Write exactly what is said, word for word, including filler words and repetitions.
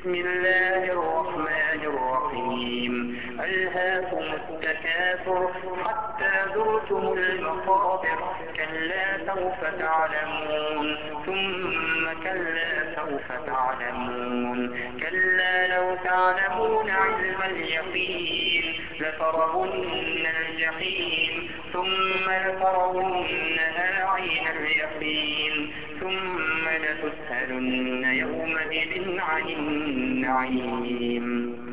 بسم الله الرحمن الرحيم ألهاكم التكاثر حتى زرتم المقابر كلا سوف تعلمون ثم كلا سوف تعلمون كلا لو تعلمون علم اليقين لترون الجحيم ثم لترونها عين اليقين ثم لتسألن يومئذ عن النعيم